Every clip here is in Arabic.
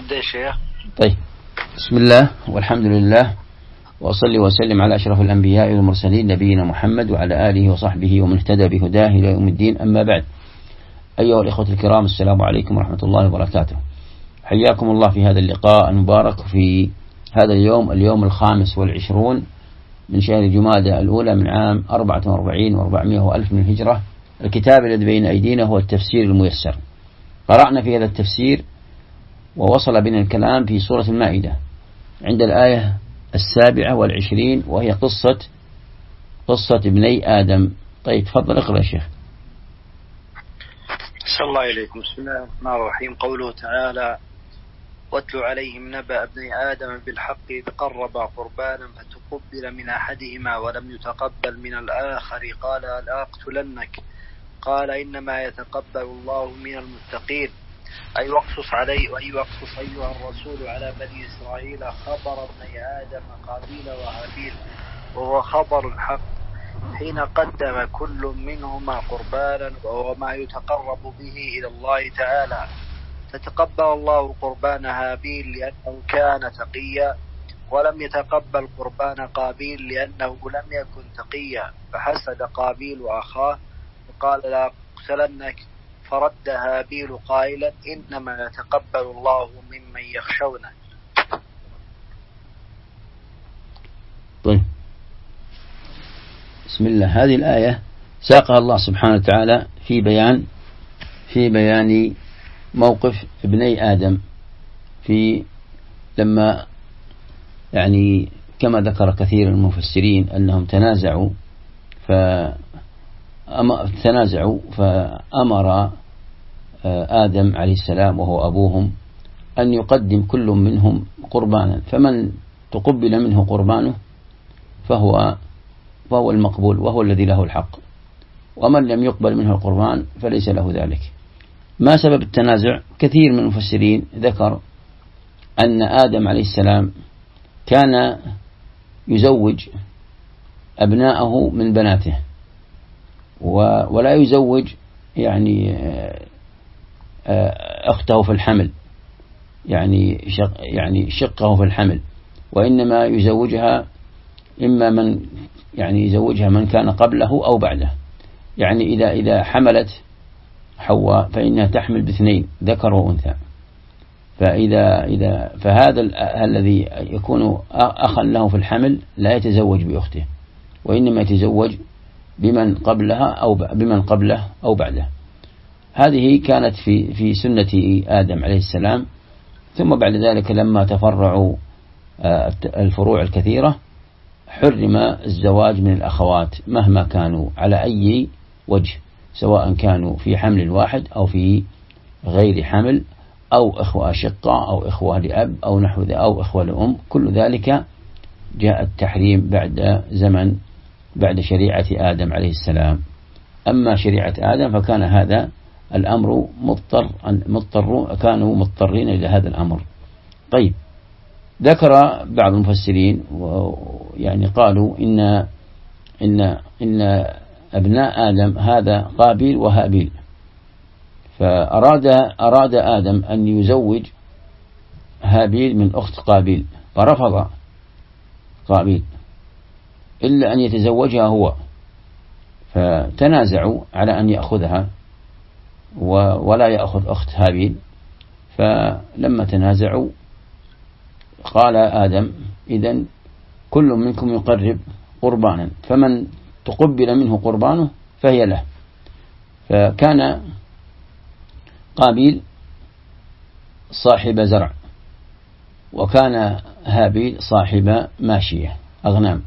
نبدأ يا شيخ. طيب، بسم الله والحمد لله وأصلي وسلم على أشرف الأنبياء والمرسلين نبينا محمد وعلى آله وصحبه ومن اهتدى بهداه إلى يوم الدين. أما بعد، أيها الإخوة الكرام، السلام عليكم ورحمة الله وبركاته. حياكم الله في هذا اللقاء المبارك في هذا اليوم 25 من شهر جمادى الأولى من عام 44 و400 وألف من الهجرة. الكتاب الذي بين أيدينا هو التفسير الميسر. قرأنا في هذا التفسير ووصل بنا الكلام في سورة المائدة عند الآية 27 وهي قصة ابني آدم. طيب تفضل اقرأ يا شيخ. صلى الله عليكم. بسم الله الرحمن الرحيم. قوله تعالى: واتل عليهم نبأ ابني آدم بالحق إذ قربا قربانا فتقبل من أحدهما ولم يتقبل من الآخر قال لأقتلنك قال إنما يتقبل الله من المتقين. أي واقصص أيها الرسول على بني إسرائيل خبر ابني آدم قابيل وهابيل وهو خبر الحق حين قدم كل منهما قربانا وهو ما يتقرب به إلى الله تعالى، فتقبل الله قربان هابيل لأنه كان تقيا، ولم يتقبل قربان قابيل لأنه لم يكن تقيا، فحسد قابيل أخاه وقال لأقتلنك، فرد هابيل قائلا إنما يتقبل الله ممن يخشونه. طيب، بسم الله. هذه الآية ساقها الله سبحانه وتعالى في بيان موقف ابني آدم لما يعني كما ذكر كثير من المفسرين أنهم تنازعوا فأمر آدم عليه السلام وهو أبوهم أن يقدم كل منهم قربانا، فمن تقبل منه قربانه فهو المقبول وهو الذي له الحق، ومن لم يقبل منه القربان فليس له ذلك. ما سبب التنازع؟ كثير من المفسرين ذكر أن آدم عليه السلام كان يزوج أبناءه من بناته ولا يزوج يعني أخته في الحمل، يعني شقه في الحمل، وإنما يزوجها إما من كان قبله أو بعده. يعني إذا حملت حواء فإنها تحمل باثنين ذكر وأنثى، فهذا الذي يكون أخا له في الحمل لا يتزوج بأخته، وإنما يتزوج بمن قبله أو بعده. هذه كانت في سنة آدم عليه السلام. ثم بعد ذلك لما تفرعوا الفروع الكثيرة حرم الزواج من الأخوات مهما كانوا على أي وجه، سواء كانوا في حمل واحد أو في غير حمل أو إخوة أشقة أو إخوة لأب أو نحو ذلك أو إخوة لأم. كل ذلك جاء التحريم بعد شريعة آدم عليه السلام. أما شريعة آدم فكان هذا الأمر كانوا مضطرين إلى هذا الأمر. طيب، ذكر بعض المفسرين يعني قالوا إن أبناء آدم هذا قابيل وهابيل، فأراد آدم أن يزوج هابيل من أخت قابيل، فرفض قابيل إلا أن يتزوجها هو، فتنازعوا على أن يأخذها ولا يأخذ أخت هابيل. فلما تنازعوا قال آدم: إذن كل منكم يقرب قربانا، فمن تقبل منه قربانه فهي له. فكان قابيل صاحب زرع، وكان هابيل صاحب ماشية أغنام،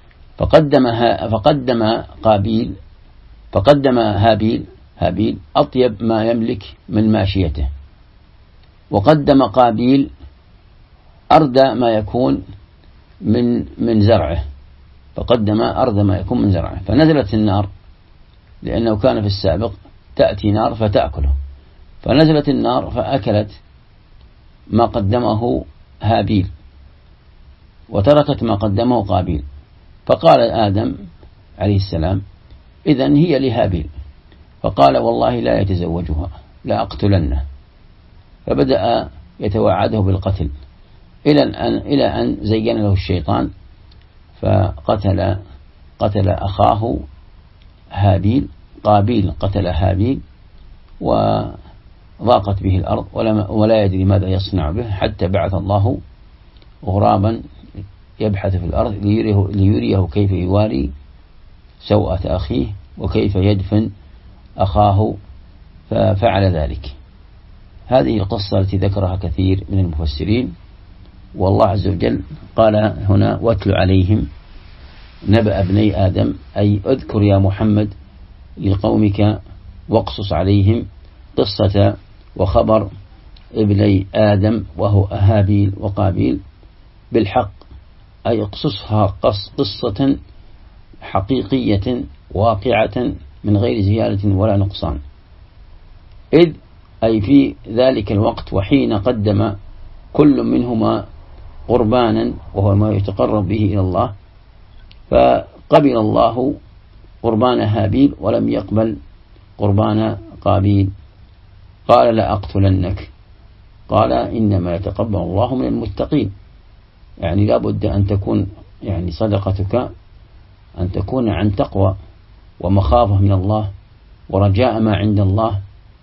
فقدم هابيل أطيب ما يملك من ماشيته، وقدم قابيل أردى ما يكون من زرعه، فنزلت النار، لأنه كان في السابق تأتي نار فتأكله، فنزلت النار فأكلت ما قدمه هابيل وتركت ما قدمه قابيل. فقال آدم عليه السلام: إذن هي لهابيل. فقال: والله لا يتزوجها، لا أقتلنه. فبدأ يتوعده بالقتل إلى أن زين له الشيطان قتل أخاه هابيل. قابيل قتل هابيل وضاقت به الأرض ولا يدري ماذا يصنع به، حتى بعث الله غرابا يبحث في الأرض ليريه كيف يواري سوءة أخيه وكيف يدفن أخاه، ففعل ذلك. هذه القصة التي ذكرها كثير من المفسرين. والله عز وجل قال هنا: واتل عليهم نبأ ابني آدم، أي اذكر يا محمد لقومك واقصص عليهم قصة وخبر ابني آدم وهو هابيل وقابيل بالحق، أي اقصصها قصة حقيقية واقعة من غير زيادة ولا نقصان. إذ أي في ذلك الوقت وحين قدم كل منهما قربانا وهو ما يتقرب به إلى الله، فقبل الله قربان هابيل ولم يقبل قربان قابيل. قال: لأقتلنك. قال: إنما يتقبل الله من المتقين. يعني لا بد أن تكون يعني صدقتك أن تكون عن تقوى ومخافة من الله ورجاء ما عند الله.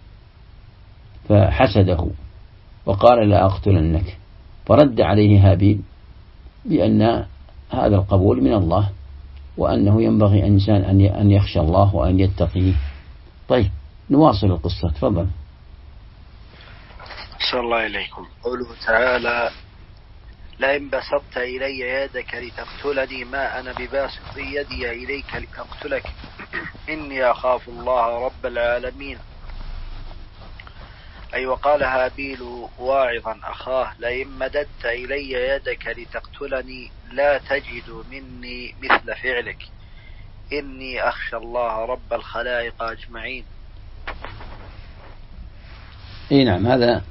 فحسده وقال: لأقتلنك. فرد عليه هابيل بأن هذا القبول من الله، وأنه ينبغي الإنسان أن يخشى الله وأن يتقيه. طيب، نواصل القصة. تفضل. صلى الله إليكم. قوله تعالى: لئن بسطت إلي يدك لتقتلني ما أنا بباسط يدي إليك لأقتلك إني أخاف الله رب العالمين. أي وقال هابيل واعظا أخاه: لئن مددت إلي يدك لتقتلني لا تجد مني مثل فعلك إني أخشى الله رب الخلائق أجمعين. نعم، هذا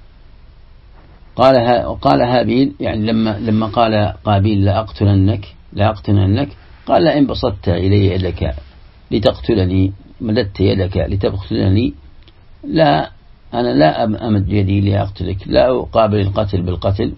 قال هابيل، يعني لما قال قابيل لأقتلنك، قال: لئن بسطت إلي يدك لتقتلني، مددت يدك لتقتلني، أنا لا أمد يدي لأقتلك، لا أقابل القتل بالقتل،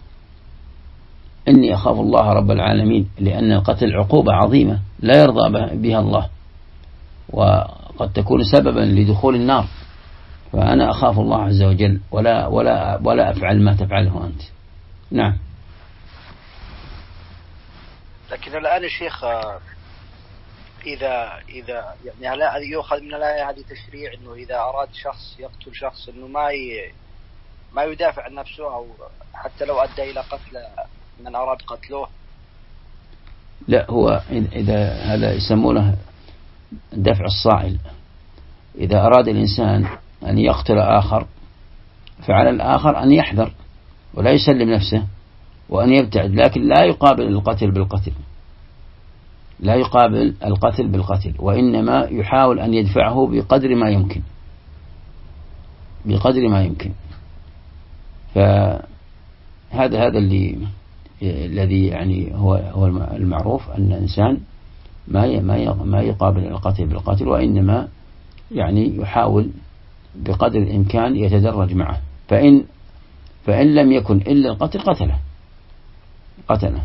إني أخاف الله رب العالمين، لأن القتل عقوبة عظيمة لا يرضى بها الله، وقد تكون سببا لدخول النار، فأنا أخاف الله عز وجل ولا أفعل ما تفعله أنت. نعم. لكن الآن الشيخ، إذا يعني هل يؤخذ من الآية هذه تشريع إنه إذا أراد شخص يقتل شخص إنه ما يدافع عن نفسه، أو حتى لو أدى إلى قتل من أراد قتله؟ لا، هو إذا هذا يسمونه دفع الصائل. إذا أراد الإنسان أن يقتل آخر فعلى الآخر أن يحذر ولا يسلم نفسه وأن يبتعد، لكن لا يقابل القتل بالقتل، لا يقابل القتل بالقتل، وإنما يحاول أن يدفعه بقدر ما يمكن. فهذا الذي يعني هو المعروف، أن الإنسان ما يقابل القتل بالقتل، وإنما يعني يحاول بقدر الإمكان يتدرج معه، فإن لم يكن إلا القتل قتله.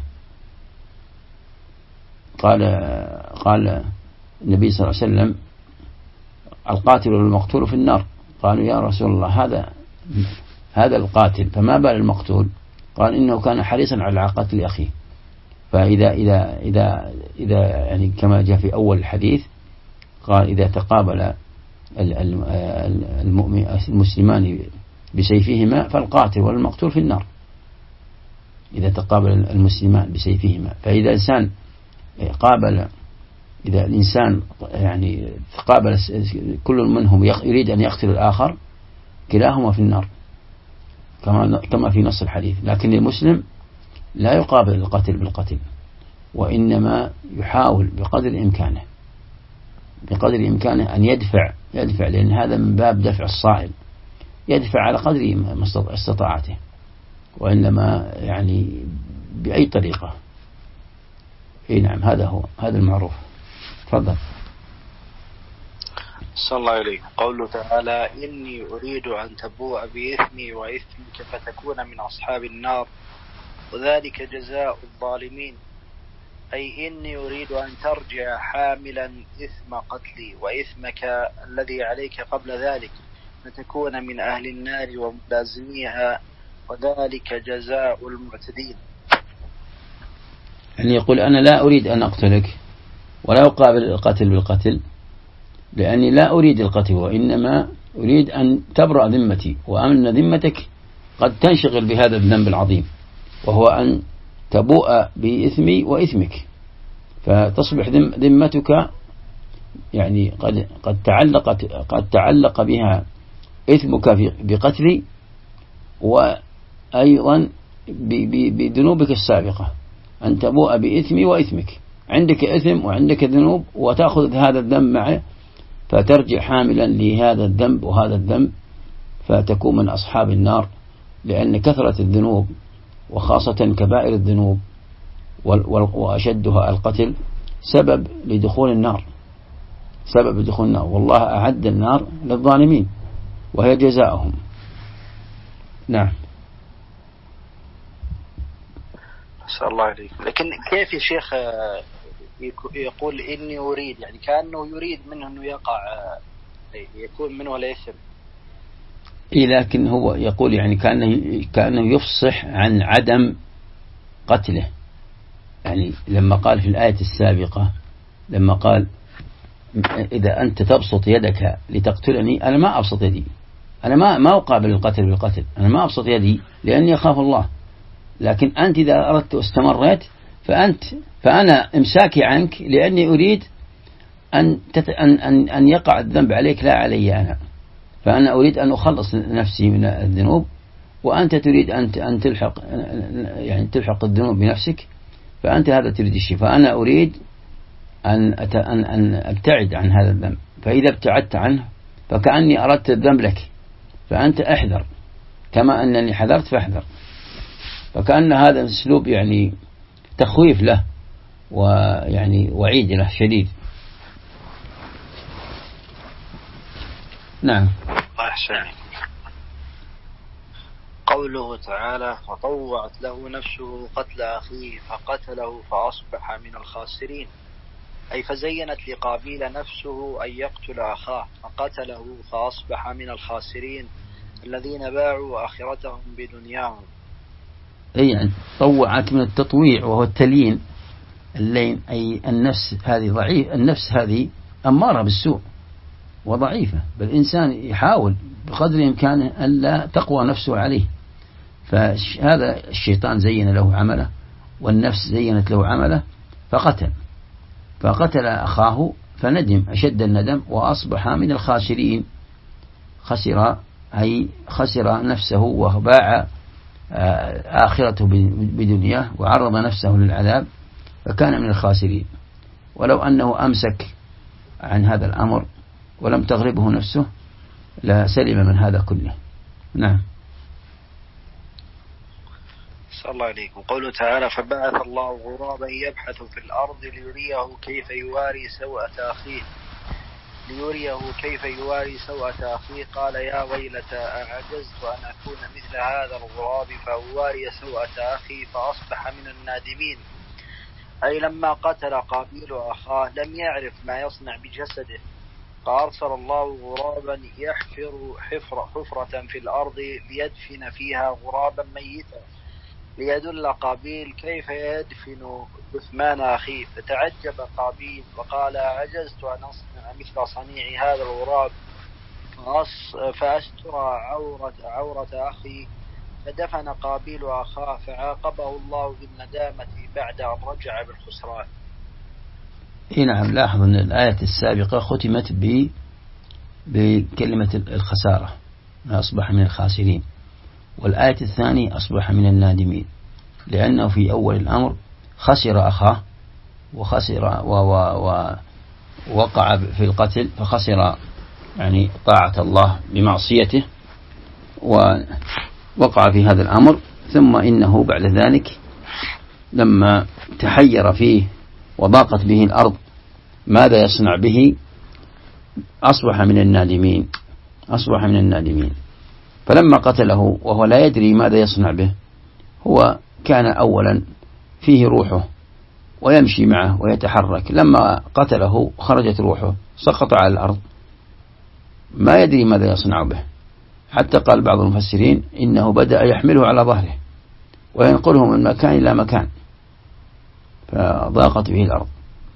قال النبي صلى الله عليه وسلم: القاتل والمقتول في النار. قالوا: يا رسول الله، هذا القاتل، فما بال المقتول؟ قال: إنه كان حريصا على قتل أخيه. فإذا إذا إذا إذا يعني كما جاء في أول الحديث، قال: إذا تقابل المسلمان بسيفهما فالقاتل والمقتول في النار. إذا تقابل المسلمان بسيفهما، فإذا الإنسان يعني تقابل كل منهم يريد أن يقتل الآخر، كلاهما في النار كما في نص الحديث. لكن المسلم لا يقابل القتل بالقتل، وإنما يحاول بقدر إمكانه أن يدفع، لأن هذا من باب دفع الصائل، يدفع على قدر استطاعته، وإنما يعني بأي طريقة. نعم، هذا المعروف. تفضل. صلى الله عليه قوله تعالى إني أريد أن تبوء بإثمي وإثمك فتكون من أصحاب النار وذلك جزاء الظالمين، أي إني أريد أن ترجع حاملا إثم قتلي وإثمك الذي عليك قبل ذلك فتكون من أهل النار وملازميها وذلك جزاء المعتدين. يعني يقول أنا لا أريد أن أقتلك ولا أقابل القتل بالقتل لأني لا أريد القتل، وإنما أريد أن تبرأ ذمتي، وأن ذمتك قد تنشغل بهذا الذنب العظيم وهو أن تبوء بإثمي وإثمك، فتصبح ذمتك يعني قد تعلق بها إثمك بقتلي وأيضا بذنوبك السابقة، أن تبوء بإثمي وإثمك، عندك إثم وعندك ذنوب وتأخذ هذا الذنب معه فترجع حاملا لهذا الذنب وهذا الذنب فتكون من أصحاب النار، لأن كثرة الذنوب وخاصة كبائر الذنوب وأشدها القتل سبب لدخول النار، والله أعد النار للظالمين وهي جزاؤهم. نعم. صلى الله عليه. لكن كيف يا شيخ يقول إني أريد، يعني كأنه يريد منه أنه يقع يكون منه الإثم. لكن هو يقول يعني كأنه يفصح عن عدم قتله، يعني لما قال في الآية السابقة لما قال إذا أنت تبسط يدك لتقتلني، أنا ما أبسط يدي، أنا ما أقابل القتل بالقتل، أنا ما أبسط يدي لأني أخاف الله، لكن أنت إذا أردت واستمريت فأنا إمساكي عنك لأني أريد أن يقع الذنب عليك لا علي أنا، فأنا أريد أن أخلص نفسي من الذنوب وأنت تريد أن تلحق الذنوب بنفسك، فأنت هذا تريد الشيء، فأنا أريد أن أبتعد عن هذا الذنب، فإذا ابتعدت عنه فكأني أردت الذنب لك، فأنت احذر كما أنني حذرت فاحذر، فكأن هذا أسلوب يعني تخويف له ويعني وعيد له شديد. نعم. أحسن. قوله تعالى فطوعت له نفسه قتل أخيه فقتله فأصبح من الخاسرين، أي فزينت لقابيل نفسه أن يقتل أخاه فقتله فأصبح من الخاسرين الذين باعوا آخرتهم بدنياهم. أي يعني طوعت من التطويع وهو التليين اللين، أي النفس هذه ضعيف، النفس هذه أمارة بالسوء وضعيفة، بل الإنسان يحاول بقدر إمكانه ألا تقوى نفسه عليه، فهذا الشيطان زين له عمله والنفس زينت له عمله فقتل أخاه فندم أشد الندم وأصبح من الخاسرين، خسر نفسه وباع آخرته بدنياه وعرض نفسه للعذاب فكان من الخاسرين، ولو أنه أمسك عن هذا الأمر ولم تغربه نفسه لا سلم من هذا كله. نعم. صلى الله عليكم. قوله تعالى فبعث الله غرابا يبحث في الأرض ليريه كيف يواري سوءة أخيه قال يا ويلتى أعجزت أن أكون مثل هذا الغراب فأواري سوءة أخي فأصبح من النادمين، أي لما قتل قابيل أخاه لم يعرف ما يصنع بجسده فأرسل الله غرابا يحفر حفرة في الأرض ليدفن فيها غرابا ميتا ليدل قابيل كيف يدفن جثمان أخيه، فتعجب قابيل وقال عجزت أن أصنع مثل صنيع هذا الغراب فأستر عورة أخي، فدفن قابيل أخاه فعاقبه الله بالندامة بعد أن رجع بالخسران. نعم. لاحظ أن الآية السابقة ختمت بكلمة الخسارة أصبح من الخاسرين، والآية الثانية أصبح من النادمين، لأنه في أول الأمر خسر أخاه وخسر ووقع في القتل فخسر يعني طاعة الله بمعصيته ووقع في هذا الأمر، ثم إنه بعد ذلك لما تحير فيه وضاقت به الأرض ماذا يصنع به أصبح من النادمين، أصبح من النادمين. فلما قتله وهو لا يدري ماذا يصنع به، هو كان أولا فيه روحه ويمشي معه ويتحرك، لما قتله خرجت روحه سقط على الأرض ما يدري ماذا يصنع به، حتى قال بعض المفسرين إنه بدأ يحمله على ظهره وينقله من مكان إلى مكان، فضاقت به الأرض.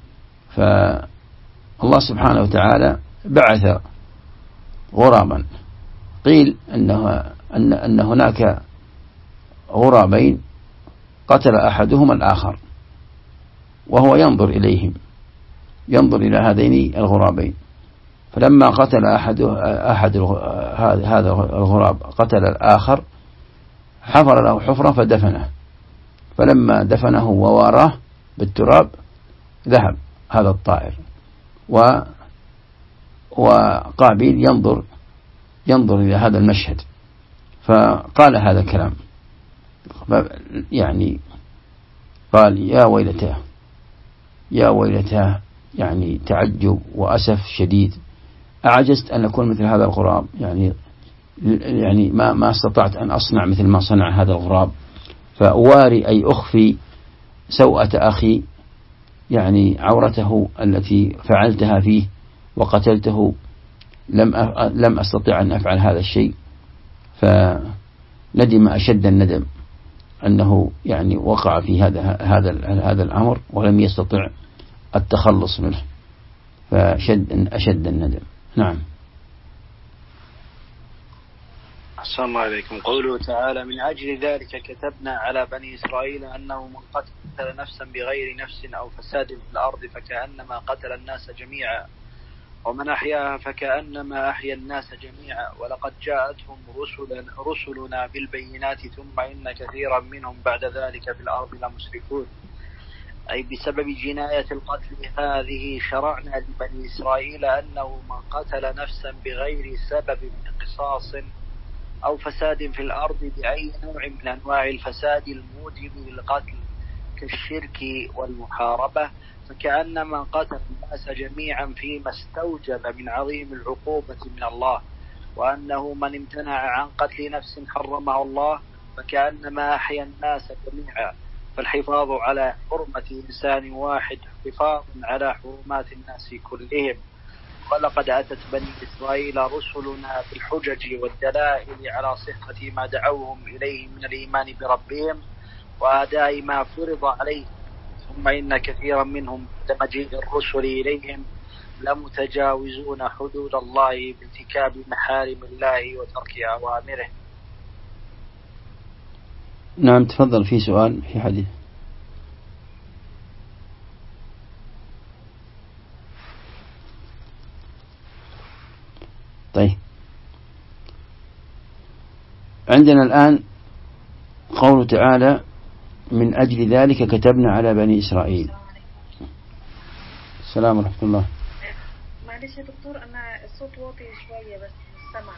فالله سبحانه وتعالى بعث غرابا، قيل أن هناك غرابين قتل أحدهما الآخر وهو ينظر إليهم، ينظر إلى هذين الغرابين، فلما قتل أحد هذا الغراب قتل الآخر حفر له حفرة فدفنه، فلما دفنه وواراه بالتراب ذهب هذا الطائر، وقابيل ينظر إلى هذا المشهد، فقال هذا الكلام، يعني قال يا ويلتاه يا ويلتاه، يعني تعجب وأسف شديد، أعجزت أن أكون مثل هذا الغراب، يعني ما استطعت أن أصنع مثل ما صنع هذا الغراب، فأواري أي أخفي سوءة أخي، يعني عورته التي فعلتها فيه وقتلته، لم أستطع أن أفعل هذا الشيء. فندم أشد الندم أنه يعني وقع في هذا الأمر ولم يستطع التخلص منه، أشد الندم. نعم. أحسن الله عليكم. قوله تعالى من أجل ذلك كتبنا على بني إسرائيل أنه من قتل نفسا بغير نفس أو فساد في الأرض فكأنما قتل الناس جميعا ومن أحياها فكأنما أحيا الناس جميعا ولقد جاءتهم رسلنا بالبينات ثم إن كثيرا منهم بعد ذلك في الأرض لمسرفون، أي بسبب جناية القتل هذه شرعنا لبني إسرائيل أنه من قتل نفسا بغير سبب من قصاص أو فساد في الأرض بأي نوع من أنواع الفساد الموجب للقتل كالشرك والمحاربة فكأنما قتل الناس جميعا فيما استوجب من عظيم العقوبة من الله، وأنه من امتنع عن قتل نفس حرمه الله فكأنما أحيا الناس جميعا، فالحفاظ على حرمة إنسان واحد حفاظ على حرمات الناس كلهم. ولقد أتت بني إسرائيل رسلنا بالحجج والدلائل على صحة ما دعوهم إليه من الإيمان بربهم وأداء ما فرض عليهم، ثم إن كثيرا منهم بعد مجيء الرسل إليهم لمتجاوزون حدود الله بارتكاب محارم الله وترك أوامره. نعم. تفضل. في سؤال في حديث. طيب، عندنا الآن قوله تعالى من أجل ذلك كتبنا على بني إسرائيل. السلام ورحمة الله. معلش يا دكتور، أنا الصوت واطي شوية بس السمع،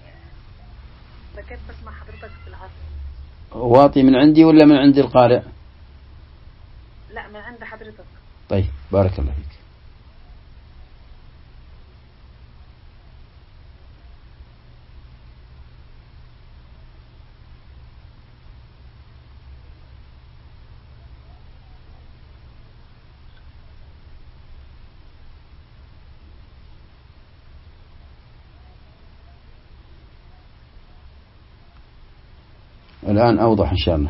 فكيف بسمع حضرتك في العصر؟ واطي من عندي ولا من عند القارئ؟ لا، من عند حضرتك. طيب، بارك الله فيك. الآن أوضح إن شاء الله.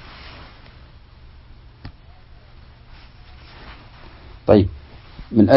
طيب، من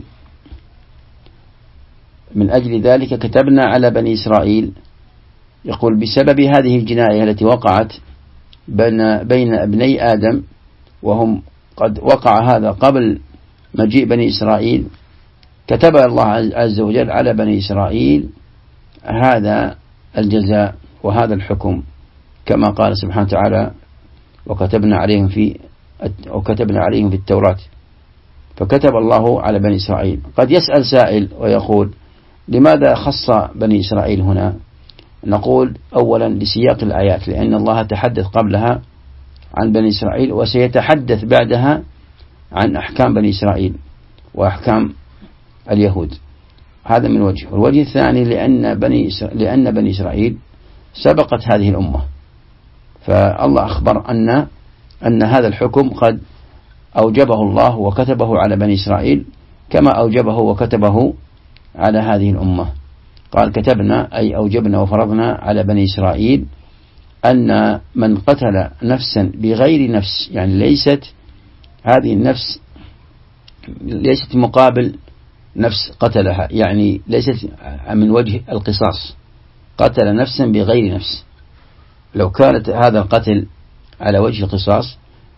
أجل ذلك كتبنا على بني إسرائيل، يقول بسبب هذه الجناية التي وقعت بين ابني آدم، وهم قد وقع هذا قبل مجيء بني إسرائيل، كتب الله عز وجل على بني إسرائيل هذا الجزاء وهذا الحكم، كما قال سبحانه وتعالى وكتبنا عليهم في التوراة. فكتب الله على بني إسرائيل. قد يسأل سائل ويقول لماذا خص بني إسرائيل هنا؟ نقول أولا لسياق الآيات، لأن الله تحدث قبلها عن بني إسرائيل وسيتحدث بعدها عن أحكام بني إسرائيل وأحكام اليهود. هذا من وجه. والوجه الثاني لأن بني إسرائيل سبقت هذه الأمة، فالله أخبر أن هذا الحكم قد أوجبه الله وكتبه على بني إسرائيل كما أوجبه وكتبه على هذه الأمة. قال كتبنا أي أوجبنا وفرضنا على بني إسرائيل أن من قتل نفسا بغير نفس، يعني ليست هذه النفس ليست مقابل نفس قتلها، يعني ليست من وجه القصاص، قتل نفسا بغير نفس. لو كانت هذا القتل على وجه القصاص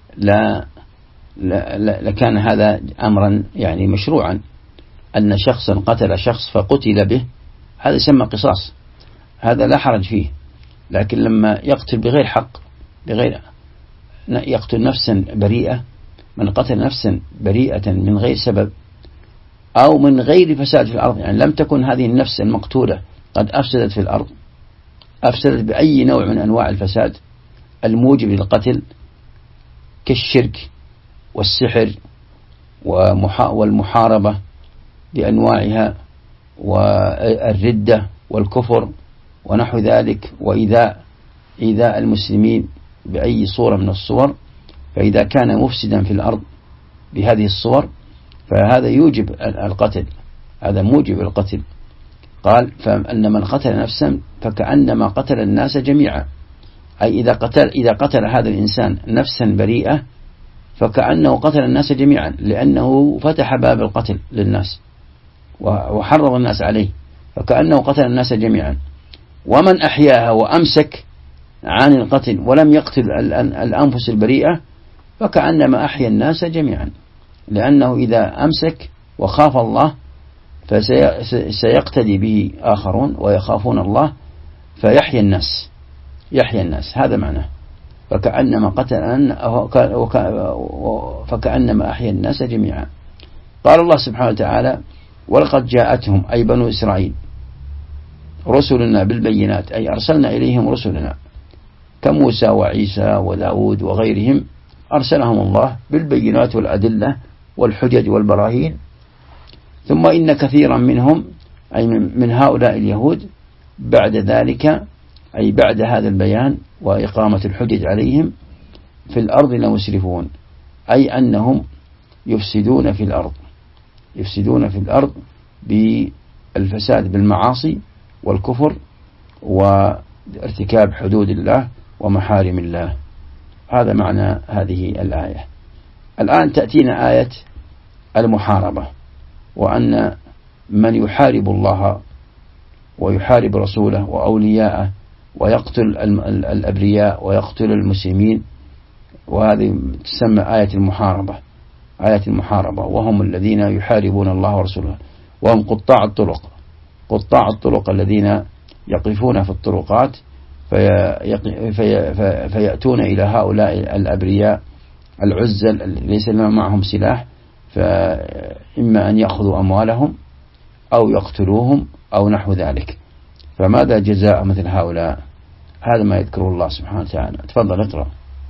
لكان هذا أمرا يعني مشروعا، أن شخصا قتل شخص فقتل به، هذا يسمى قصاص، هذا لا حرج فيه. لكن لما يقتل بغير حق، يقتل نفسا بريئة، من قتل نفسا بريئة من غير سبب أو من غير فساد في الأرض، يعني لم تكن هذه النفس المقتولة قد أفسدت في الأرض، أفسدت بأي نوع من أنواع الفساد الموجب للقتل كالشرك والسحر والمحاربة بأنواعها والردة والكفر ونحو ذلك، وإيذاء المسلمين بأي صورة من الصور. فإذا كان مفسدا في الأرض بهذه الصور فهذا يوجب القتل، هذا موجب القتل. قال فأن من قتل نفسا فكأنما قتل الناس جميعا، أي إذا قتل هذا الإنسان نفسا بريئة فكأنه قتل الناس جميعا، لأنه فتح باب القتل للناس وحرض الناس عليه، فكأنه قتل الناس جميعا. ومن أحياها وأمسك عن القتل ولم يقتل الأنفس البريئة فكأنما أحيا الناس جميعا، لأنه إذا أمسك وخاف الله فسيقتدي به آخرون ويخافون الله فيحيا الناس، هذا معناه فكأنما أحيا الناس جميعا. قال الله سبحانه وتعالى ولقد جاءتهم أي بنو إسرائيل رسلنا بالبينات، أي أرسلنا إليهم رسلنا كموسى وعيسى وداود وغيرهم، أرسلهم الله بالبينات والأدلة والحجج والبراهين. ثم إن كثيرا منهم أي من هؤلاء اليهود بعد ذلك أي بعد هذا البيان وإقامة الحجج عليهم في الأرض لمسرفون، أي أنهم يفسدون في الأرض بالفساد بالمعاصي والكفر وارتكاب حدود الله ومحارم الله. هذا معنى هذه الآية. الآن تأتينا آية المحاربة، وأن من يحارب الله ويحارب رسوله وأولياءه ويقتل الأبرياء ويقتل المسلمين، وهذه تسمى آية المحاربة، وهم الذين يحاربون الله ورسوله، وهم قطاع الطرق الذين يقفون في الطرقات فيأتون إلى هؤلاء الأبرياء العزل ليس لهم معهم سلاح، فإما أن يأخذوا أموالهم أو يقتلوهم أو نحو ذلك. فماذا جزاء مثل هؤلاء؟ هذا ما يذكره الله سبحانه وتعالى. تفضل اقرأ.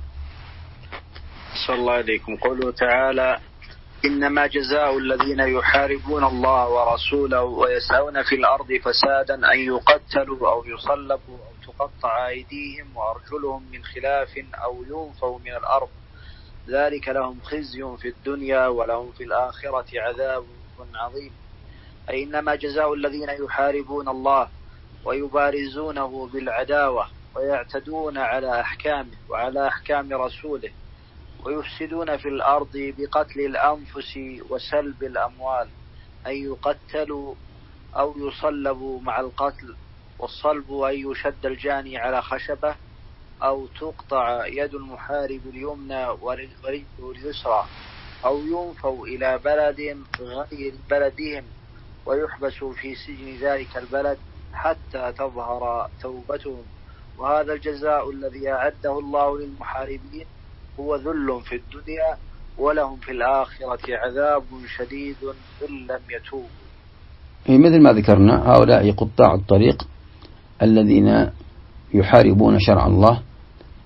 صلى الله عليكم. قوله تعالى إنما جزاء الذين يحاربون الله ورسوله ويسعون في الأرض فسادا أن يقتلوا أو يصلبوا أو تقطع أيديهم وأرجلهم من خلاف أو ينفوا من الأرض، ذلك لهم خزي في الدنيا ولهم في الآخرة عذاب عظيم. أي إنما جزاء الذين يحاربون الله ويبارزونه بالعداوة ويعتدون على أحكامه وعلى أحكام رسوله ويفسدون في الأرض بقتل الأنفس وسلب الأموال، أن يقتلوا أو يصلبوا مع القتل، والصلب أن يشد الجاني على خشبة أو تقطع يد المحارب اليمنى ورجله اليسرى، أو ينفوا إلى بلد غير بلدهم ويحبسوا في سجن ذلك البلد حتى تظهر توبتهم. وهذا الجزاء الذي أعده الله للمحاربين هو ذل في الدنيا ولهم في الآخرة عذاب شديد إن لم يتوبوا. مثل ما ذكرنا هؤلاء قطاع الطريق الذين يحاربون شرع الله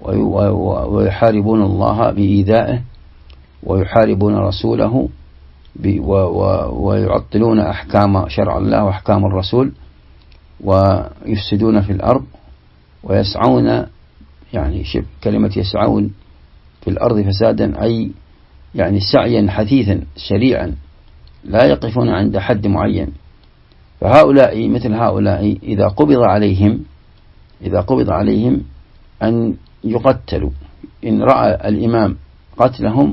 ويحاربون الله بإيذائه ويحاربون رسوله ويعطلون أحكام شرع الله وأحكام الرسول، ويفسدون في الأرض ويسعون، يعني كلمة يسعون في الأرض فسادا أي يعني سعيا حثيثا سريعا، لا يقفون عند حد معين. فهؤلاء مثل هؤلاء إذا قبض عليهم أن يقتلوا، إن رأى الإمام قتلهم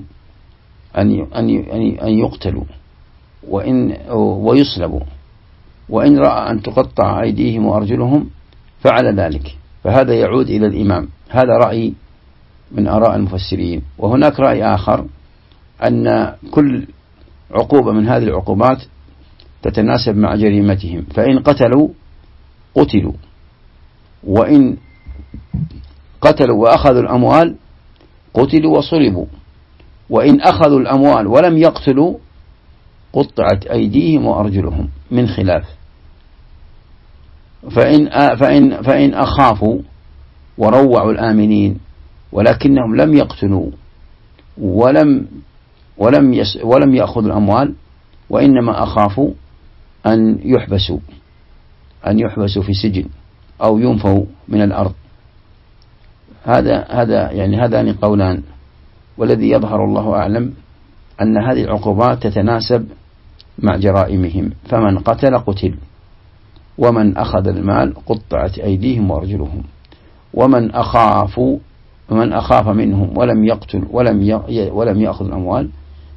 أن يقتلوا ويصلبوا، وإن رأى أن تقطع أيديهم وأرجلهم فعل ذلك، فهذا يعود إلى الإمام. هذا رأي من آراء المفسرين. وهناك رأي آخر أن كل عقوبة من هذه العقوبات تتناسب مع جريمتهم، فإن قتلوا قتلوا، وإن قتلوا وأخذوا الأموال قتلوا وصلبوا، وإن أخذوا الأموال ولم يقتلوا قطعت أيديهم وأرجلهم من خلاف. فإن أخافوا وروعوا الآمنين ولكنهم لم يقتلوا ولم يأخذوا الأموال، وإنما أخافوا أن يحبسوا في سجن أو ينفوا من الأرض. هذان قولان، والذي يظهر الله أعلم أن هذه العقوبات تتناسب مع جرائمهم، فمن قتل قتل، ومن أخذ المال قطعت أيديهم وأرجلهم، ومن أخاف منهم ولم يقتل ولم يأخذ الأموال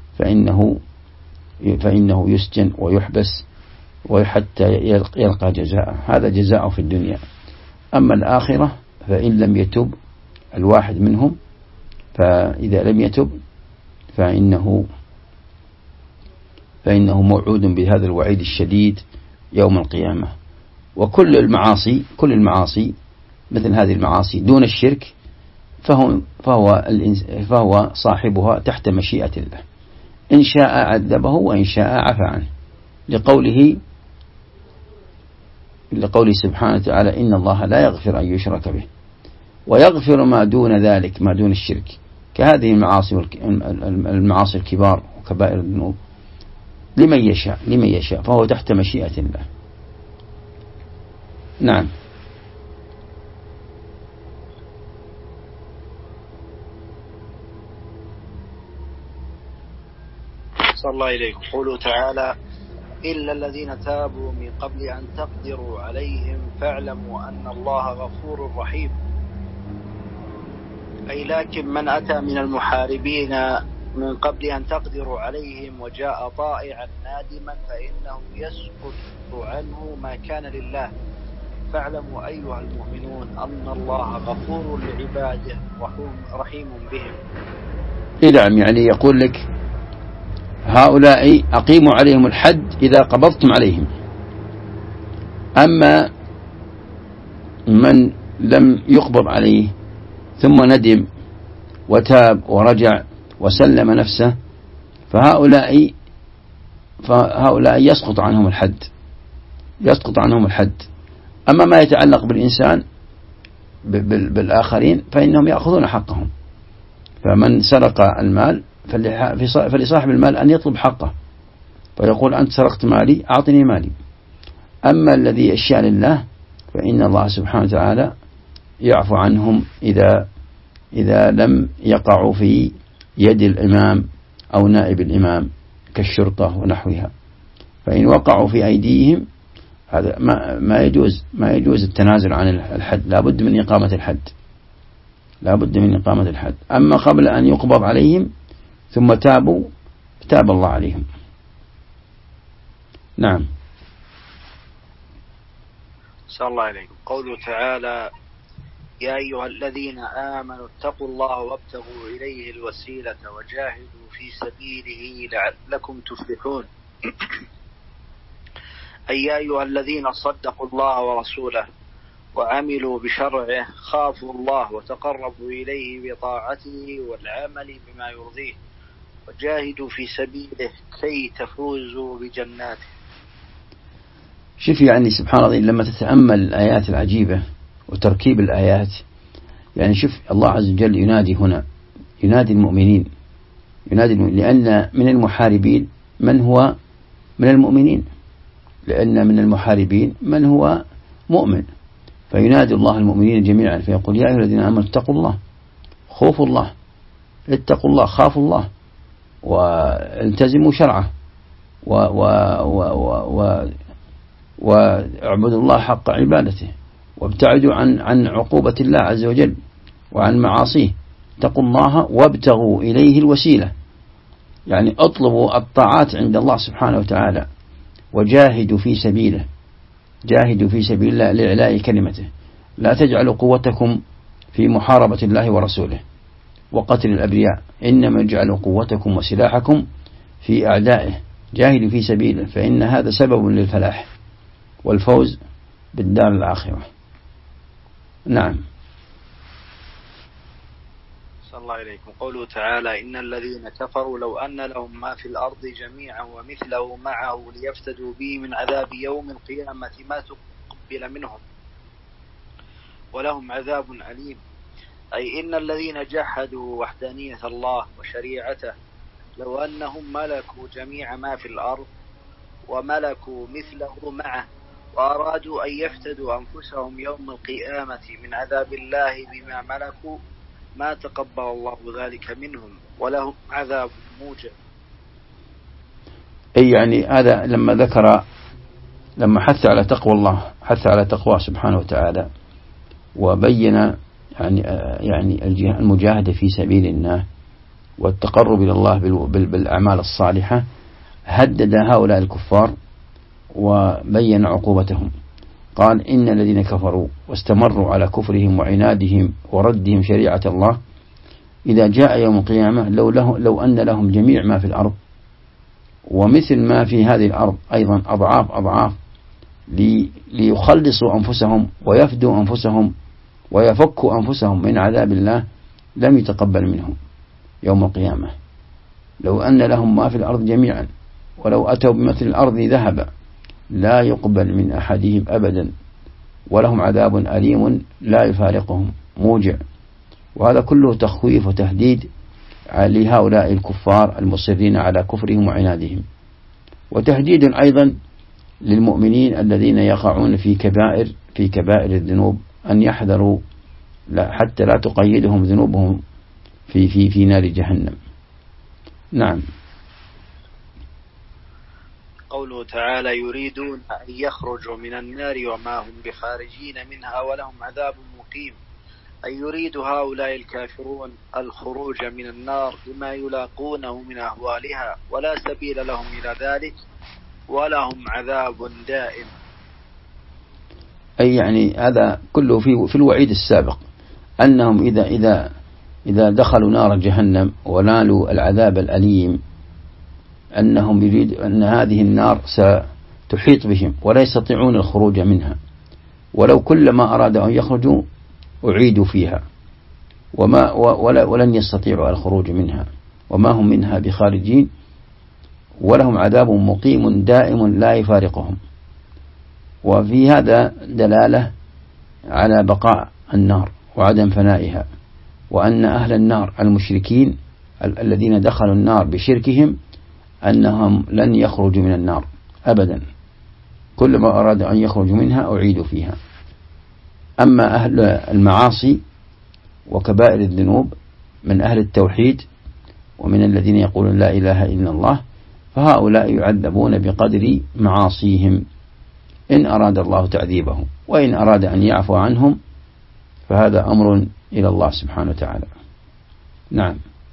فإنه يسجن ويحبس وحتى يلقى جزاء. هذا جزاءه في الدنيا. أما الآخرة فإن لم يتب الواحد منهم، فإذا لم يتب فإنه موعود بهذا الوعيد الشديد يوم القيامة. وكل المعاصي مثل هذه المعاصي دون الشرك فهو صاحبها تحت مشيئة الله، إن شاء عذبه وإن شاء عفى عنه، لقوله سبحانه وتعالى: إن الله لا يغفر أن يشرك به ويغفر ما دون ذلك، ما دون الشرك، كهذه المعاصي الكبار وكبائر الذنوب لمن يشاء فهو تحت مشيئة الله. نعم. صلى الله إليكم. قوله تعالى: إلا الذين تابوا من قبل أن تقدروا عليهم فاعلموا أن الله غفور رحيم. أي لكن من أتى من المحاربين من قبل أن تقدروا عليهم وجاء طائعا نادما فإنه يسقط عنه ما كان لله. فاعلموا أيها المؤمنون أن الله غفور لعباده رحيم بهم. نعم، يعني يقول لك هؤلاء أقيموا عليهم الحد إذا قبضتم عليهم. أما من لم يقبض عليه ثم ندم وتاب ورجع وسلم نفسه فهؤلاء يسقط عنهم الحد. أما ما يتعلق بالإنسان بالآخرين فإنهم يأخذون حقهم. فمن سرق المال فلصاحب المال أن يطلب حقه، فيقول: أنت سرقت مالي أعطني مالي. أما الذي الشأن لله فإن الله سبحانه وتعالى يعفو عنهم إذا لم يقعوا في يد الإمام أو نائب الإمام كالشرطة ونحوها. فإن وقعوا في أيديهم هذا ما يجوز التنازل عن الحد، لا بد من إقامة الحد. أما قبل أن يقبض عليهم ثم تابوا تاب الله عليهم. نعم. صلى الله عليكم. قوله تعالى: يا أيها الذين آمنوا اتقوا الله وابتغوا إليه الوسيلة وجاهدوا في سبيله لعلكم تفلحون. أي يا أيها الذين صدقوا الله ورسوله وعملوا بشرعه خافوا الله وتقربوا إليه بطاعته والعمل بما يرضيه وجاهدوا في سبيله كي تفوزوا بجناته. شوف يعني سبحان الله لما تتأمل الآيات العجيبة وتركيب الآيات، يعني شوف الله عز وجل ينادي المؤمنين لأن من المحاربين من هو من المؤمنين، لأن من المحاربين من هو مؤمن، فينادي الله المؤمنين جميعا فيقول يا أيها الذين آمنوا اتقوا الله، خوفوا الله، اتقوا الله، خافوا الله، والتزموا شرعه، واعبدوا الله حق عبادته، وابتعدوا عن عقوبة الله عز وجل وعن معاصيه. اتقوا الله وابتغوا إليه الوسيلة، يعني اطلبوا الطاعات عند الله سبحانه وتعالى، وجاهدوا في سبيله، جاهدوا في سبيل الله لإعلاء كلمته. لا تجعلوا قوتكم في محاربة الله ورسوله وقتل الأبرياء، إنما اجعلوا قوتكم وسلاحكم في أعدائه، جاهدوا في سبيله، فإن هذا سبب للفلاح والفوز بالدار الآخرة. نعم. صلى الله عليكم. قوله تعالى إن الذين كفروا لو أن لهم ما في الأرض جميعا ومثله معه ليفتدوا به من عذاب يوم القيامة ما تقبل منهم ولهم عذاب أليم. أي إن الذين جحدوا وحدانية الله وشريعته لو أنهم ملكوا جميع ما في الأرض وملكوا مثله معه وأرادوا أن يفتدوا أنفسهم يوم القيامة من عذاب الله بما ملكوا ما تقبل الله ذلك منهم ولهم عذاب موجب. أي يعني هذا لما حث على تقوى الله، حث على تقوى سبحانه وتعالى، وبين يعني المجاهدة في سبيل الله والتقرب إلى الله بالأعمال الصالحة، هدد هؤلاء الكفار وبين عقوبتهم. قال إن الذين كفروا واستمروا على كفرهم وعنادهم وردهم شريعة الله إذا جاء يوم القيامة لو أن لهم جميع ما في الأرض ومثل ما في هذه الأرض أيضا أضعاف ليخلصوا أنفسهم ويفدوا أنفسهم ويفكوا أنفسهم من عذاب الله لم يتقبل منهم يوم القيامة. لو أن لهم ما في الأرض جميعا ولو أتوا بمثل الأرض ذهبا لا يقبل من أحدهم أبدا، ولهم عذاب أليم لا يفارقهم موجع. وهذا كله تخويف وتهديد لهؤلاء الكفار المصرين على كفرهم وعنادهم، وتهديد أيضا للمؤمنين الذين يقعون في كبائر الذنوب أن يحذروا حتى لا تقيدهم ذنوبهم في نار جهنم. نعم. قوله تعالى يريدون أن يخرجوا من النار وما هم بخارجين منها ولهم عذاب مقيم. أي يريد هؤلاء الكافرون الخروج من النار بما يلاقونه من أهوالها ولا سبيل لهم إلى ذلك ولهم عذاب دائم. أي يعني هذا كله في الوعيد السابق أنهم إذا دخلوا نار جهنم ونالوا العذاب الأليم أنهم يريد أن هذه النار ستحيط بهم ولا يستطيعون الخروج منها، ولو كلما أرادوا أن يخرجوا أعيدوا فيها ولن يستطيعوا الخروج منها وما هم منها بخارجين ولهم عذاب مقيم دائم لا يفارقهم. وفي هذا دلالة على بقاء النار وعدم فنائها، وأن أهل النار المشركين الذين دخلوا النار بشركهم أنهم لن يخرجوا من النار أبدا، كلما أرادوا أن يخرجوا منها أعيدوا فيها. أما أهل المعاصي وكبائر الذنوب من أهل التوحيد ومن الذين يقولون لا إله إلا الله فهؤلاء يعذبون بقدر معاصيهم إن أراد الله تعذيبهم، وإن أراد أن يعفو عنهم فهذا أمر إلى الله سبحانه وتعالى. نعم.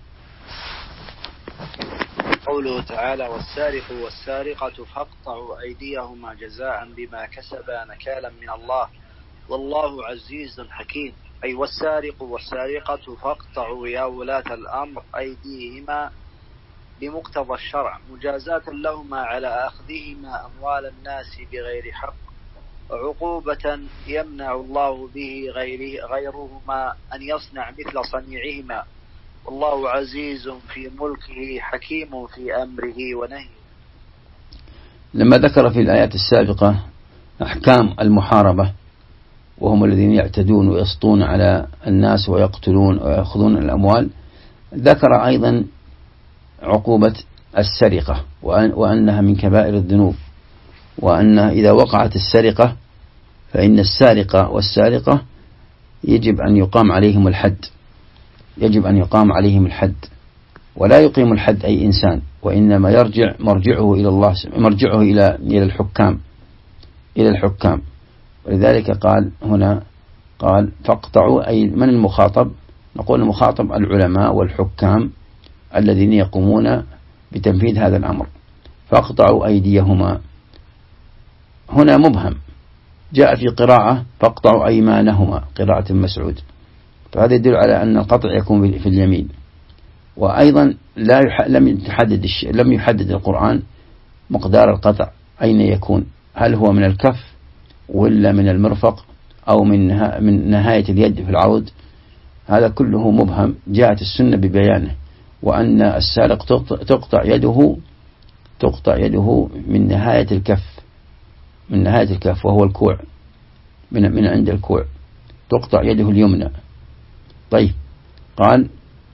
قوله تعالى والسارق والسارقة فاقطعوا أيديهما جزاء بما كسبا نكالا من الله والله عزيز حكيم. أي والسارق والسارقة فاقطعوا يا ولاة الأمر أيديهما بمقتضى الشرع مجازاة لهما على أخذهما أموال الناس بغير حق، عقوبة يمنع الله به غيرهما أن يصنع مثل صنيعهما، والله عزيز في ملكه حكيم في أمره ونهيه. لما ذكر في الآيات السابقة أحكام المحاربة وهم الذين يعتدون ويسطون على الناس ويقتلون ويأخذون الأموال، ذكر أيضا عقوبة السرقة وأنها من كبائر الذنوب، وأن إذا وقعت السرقة فإن السارق والسارقة يجب أن يقام عليهم الحد، يجب أن يقام عليهم الحد، ولا يقيم الحد أي إنسان، وإنما مرجعه إلى الله، مرجعه إلى الحكام. ولذلك قال هنا قال فاقطعوا، أي من المخاطب؟ نقول المخاطب العلماء والحكام الذين يقومون بتنفيذ هذا الأمر. فاقطعوا أيديهما، هنا مبهم، جاء في قراءة فاقطعوا أيمانهما، قراءة مسعود، فهذا يدل على أن القطع يكون في اليمين. وأيضا لم يحدد القرآن مقدار القطع أين يكون، هل هو من الكف ولا من المرفق أو من نهاية اليد في العضد، هذا كله مبهم، جاءت السنة ببيانه، وأن السارق تقطع يده من نهاية الكف، وهو الكوع، من عند الكوع تقطع يده اليمنى. طيب، قال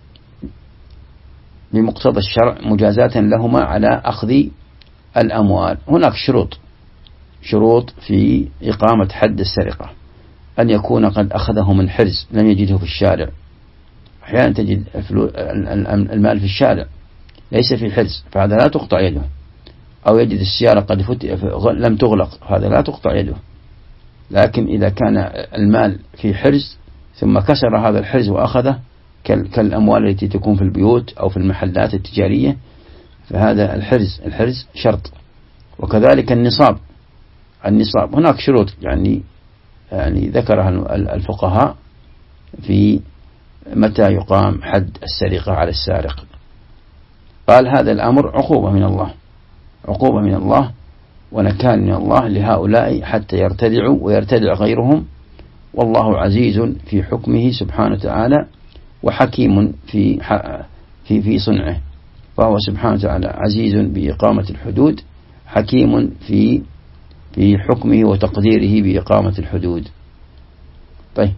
بمقتضى الشرع مجازاة لهما على أخذ الأموال. هناك شروط في إقامة حد السرقة، أن يكون قد أخذه من حرز لم يجده في الشارع، أحيانا تجد المال في الشارع ليس في حرز، فهذا لا تقطع يده، أو يجد السيارة قد لم تغلق، هذا لا تقطع يده. لكن إذا كان المال في حرز ثم كسر هذا الحرز وأخذه، كالأموال التي تكون في البيوت أو في المحلات التجارية، فهذا الحرز شرط. وكذلك النصاب هناك شروط يعني ذكرها الفقهاء في متى يقام حد السرقة على السارق. قال هذا الأمر عقوبة من الله ونكال من الله لهؤلاء حتى يرتدعوا ويرتدع غيرهم، والله عزيز في حكمه سبحانه وتعالى، وحكيم في صنعه، فهو سبحانه وتعالى عزيز بإقامة الحدود، حكيم في حكمه وتقديره بإقامة الحدود. طيب،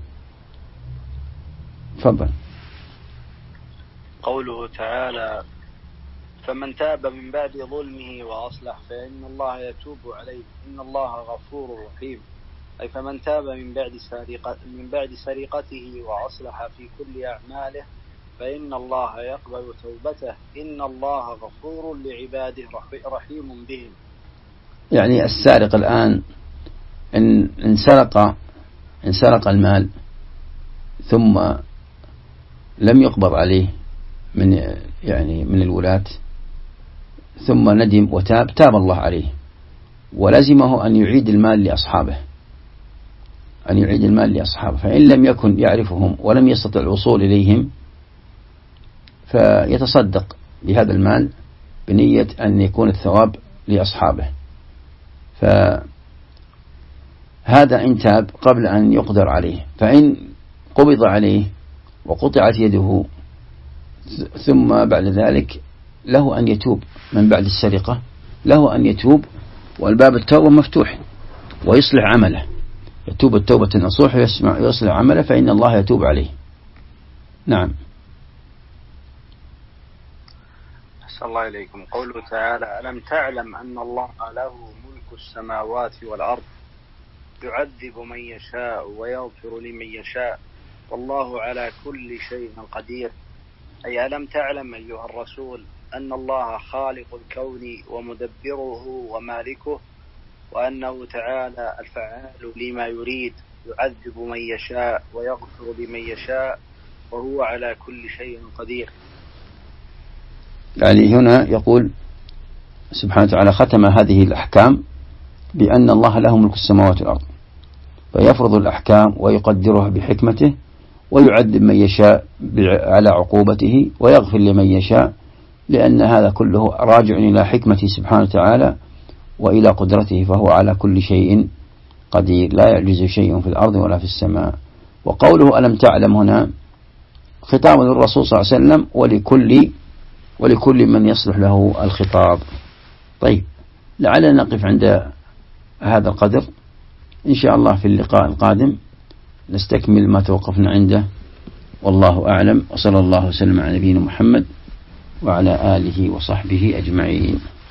تفضل. قوله تعالى فمن تاب من بعد ظلمه وأصلح فإن الله يتوب عليه إن الله غفور رحيم، أي فمن تاب من بعد سرقته وأصلح في كل أعماله فإن الله يقبل توبته إن الله غفور لعباده رحيم بهم. يعني السارق الآن إن سرق المال ثم لم يقبض عليه من الولاة، ثم ندم وتاب، تاب الله عليه، ولزمه أن يعيد المال لأصحابه، فإن لم يكن يعرفهم ولم يستطع الوصول إليهم فيتصدق بهذا المال بنية أن يكون الثواب لأصحابه. فهذا إن تاب قبل أن يقدر عليه، فإن قبض عليه وقطعت يده ثم بعد ذلك له أن يتوب من بعد السرقة، له أن يتوب، والباب التوبة مفتوح، ويصلح عمله، يتوب التوبة النصوح ويصلح عمله، فإن الله يتوب عليه. نعم. أحسن الله إليكم. قوله تعالى ألم تعلم أن الله له ملك السماوات والأرض يعذب من يشاء ويغفر لمن يشاء والله على كل شيء قدير، أي ألم تعلم أيها الرسول أن الله خالق الكون ومدبره ومالكه، وأنه تعالى الفعال لما يريد، يعذب من يشاء ويغفر لمن يشاء وهو على كل شيء قدير. يعني هنا يقول سبحانه وتعالى ختم هذه الأحكام بأن الله له ملك السماوات والأرض، فيفرض الأحكام ويقدرها بحكمته، ويعذب من يشاء على عقوبته، ويغفر لمن يشاء، لأن هذا كله راجع إلى حكمته سبحانه وتعالى وإلى قدرته، فهو على كل شيء قدير، لا يعجز شيء في الأرض ولا في السماء. وقوله ألم تعلم هنا خطاب للرسول صلى الله عليه وسلم ولكل من يصلح له الخطاب. طيب، لعلنا نقف عند هذا القدر، إن شاء الله في اللقاء القادم نستكمل ما توقفنا عنده، والله أعلم، وصلى الله وسلم على نبينا محمد وعلى آله وصحبه أجمعين.